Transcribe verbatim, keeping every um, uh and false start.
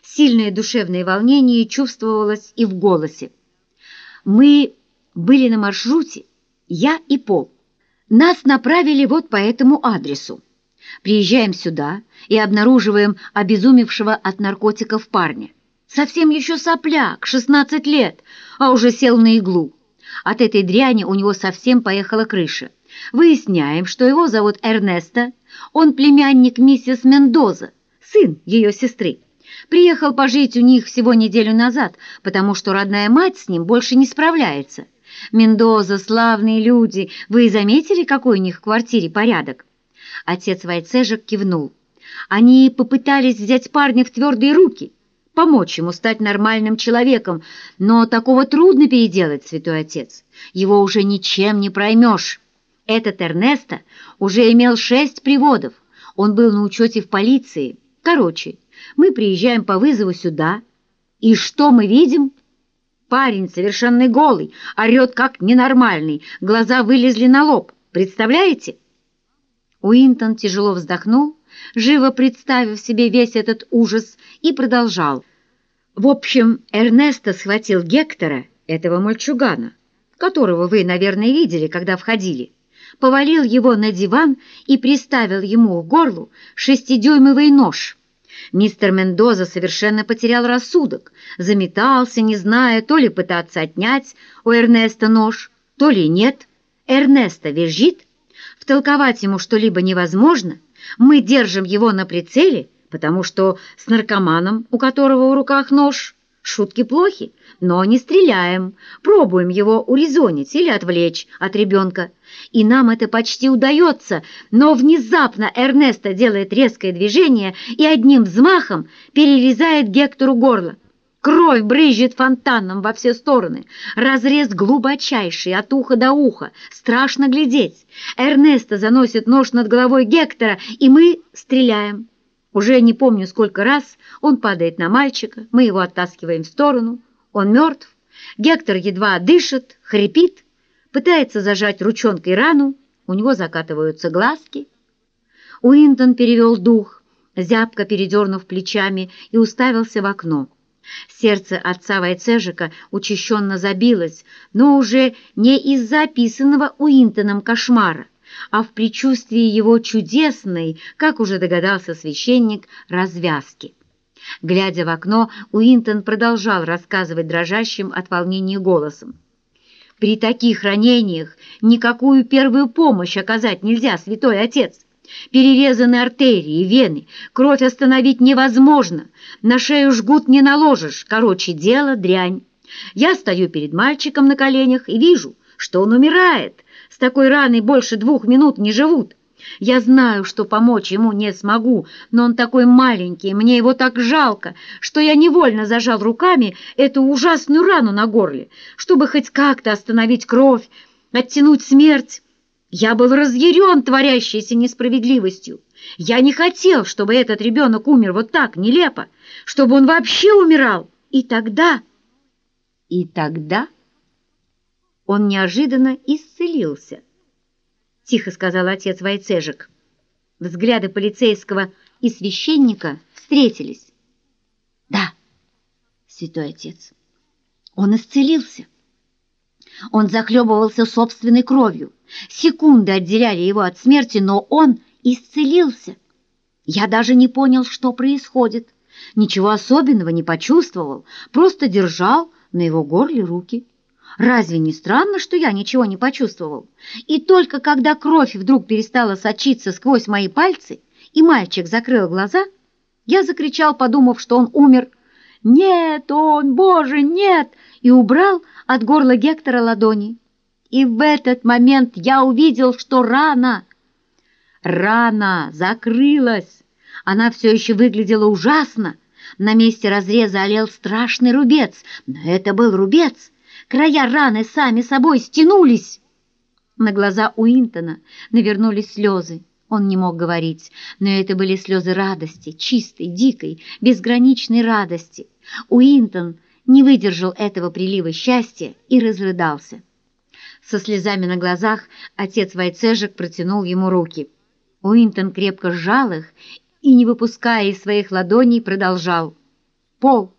Сильное душевное волнение чувствовалось и в голосе. Мы были на маршруте, я и Пол. Нас направили вот по этому адресу. Приезжаем сюда и обнаруживаем обезумевшего от наркотиков парня. Совсем еще сопляк, шестнадцать лет, а уже сел на иглу. От этой дряни у него совсем поехала крыша. Выясняем, что его зовут Эрнесто, он племянник миссис Мендоза, сын ее сестры. Приехал пожить у них всего неделю назад, потому что родная мать с ним больше не справляется. Мендоза, славные люди, вы заметили, какой у них в квартире порядок? Отец Войцежек кивнул. Они попытались взять парня в твердые руки, помочь ему стать нормальным человеком, но такого трудно переделать, святой отец. Его уже ничем не проймешь. Этот Эрнесто уже имел шесть приводов, он был на учете в полиции. Короче, мы приезжаем по вызову сюда, и что мы видим? Парень совершенно голый, орет как ненормальный, глаза вылезли на лоб. Представляете? Уинтон тяжело вздохнул, живо представив себе весь этот ужас, и продолжал. В общем, Эрнесто схватил Гектора, этого мальчугана, которого вы, наверное, видели, когда входили, повалил его на диван и приставил ему к горлу шестидюймовый нож. Мистер Мендоза совершенно потерял рассудок, заметался, не зная, то ли пытаться отнять у Эрнеста нож, то ли нет. Эрнесто визжит, втолковать ему что-либо невозможно, мы держим его на прицеле, потому что с наркоманом, у которого в руках нож, шутки плохи, но не стреляем, пробуем его урезонить или отвлечь от ребенка. И нам это почти удается, но внезапно Эрнесто делает резкое движение и одним взмахом перерезает Гектору горло. Кровь брызжет фонтаном во все стороны, разрез глубочайший от уха до уха, страшно глядеть. Эрнесто заносит нож над головой Гектора, и мы стреляем. Уже не помню, сколько раз он падает на мальчика, мы его оттаскиваем в сторону, он мертв, Гектор едва дышит, хрипит, пытается зажать ручонкой рану, у него закатываются глазки. Уинтон перевел дух, зябко передернув плечами, и уставился в окно. Сердце отца Войцежека учащенно забилось, но уже не из-за описанного Уинтоном кошмара, а в предчувствии его чудесной, как уже догадался священник, развязки. Глядя в окно, Уинтон продолжал рассказывать дрожащим от волнения голосом. «При таких ранениях никакую первую помощь оказать нельзя, святой отец. Перерезаны артерии, вены, кровь остановить невозможно, на шею жгут не наложишь, короче, дело дрянь. Я стою перед мальчиком на коленях и вижу, что он умирает. С такой раной больше двух минут не живут. Я знаю, что помочь ему не смогу, но он такой маленький, мне его так жалко, что я невольно зажал руками эту ужасную рану на горле, чтобы хоть как-то остановить кровь, оттянуть смерть. Я был разъярен творящейся несправедливостью. Я не хотел, чтобы этот ребенок умер вот так, нелепо, чтобы он вообще умирал. И тогда... И тогда он неожиданно исцелился, — тихо сказал отец Войцежек. Взгляды полицейского и священника встретились. Да, святой отец, он исцелился. Он захлебывался собственной кровью. Секунды отделяли его от смерти, но он исцелился. Я даже не понял, что происходит. Ничего особенного не почувствовал, просто держал на его горле руки. Разве не странно, что я ничего не почувствовал? И только когда кровь вдруг перестала сочиться сквозь мои пальцы, и мальчик закрыл глаза, я закричал, подумав, что он умер. «Нет, он, Боже, нет!» и убрал от горла Гектора ладони. И в этот момент я увидел, что рана, рана закрылась. Она все еще выглядела ужасно. На месте разреза олел страшный рубец, но это был рубец. Края раны сами собой стянулись. На глаза Уинтона навернулись слезы. Он не мог говорить, но это были слезы радости, чистой, дикой, безграничной радости. Уинтон не выдержал этого прилива счастья и разрыдался. Со слезами на глазах отец Войцежек протянул ему руки. Уинтон крепко сжал их и, не выпуская из своих ладоней, продолжал. Пол,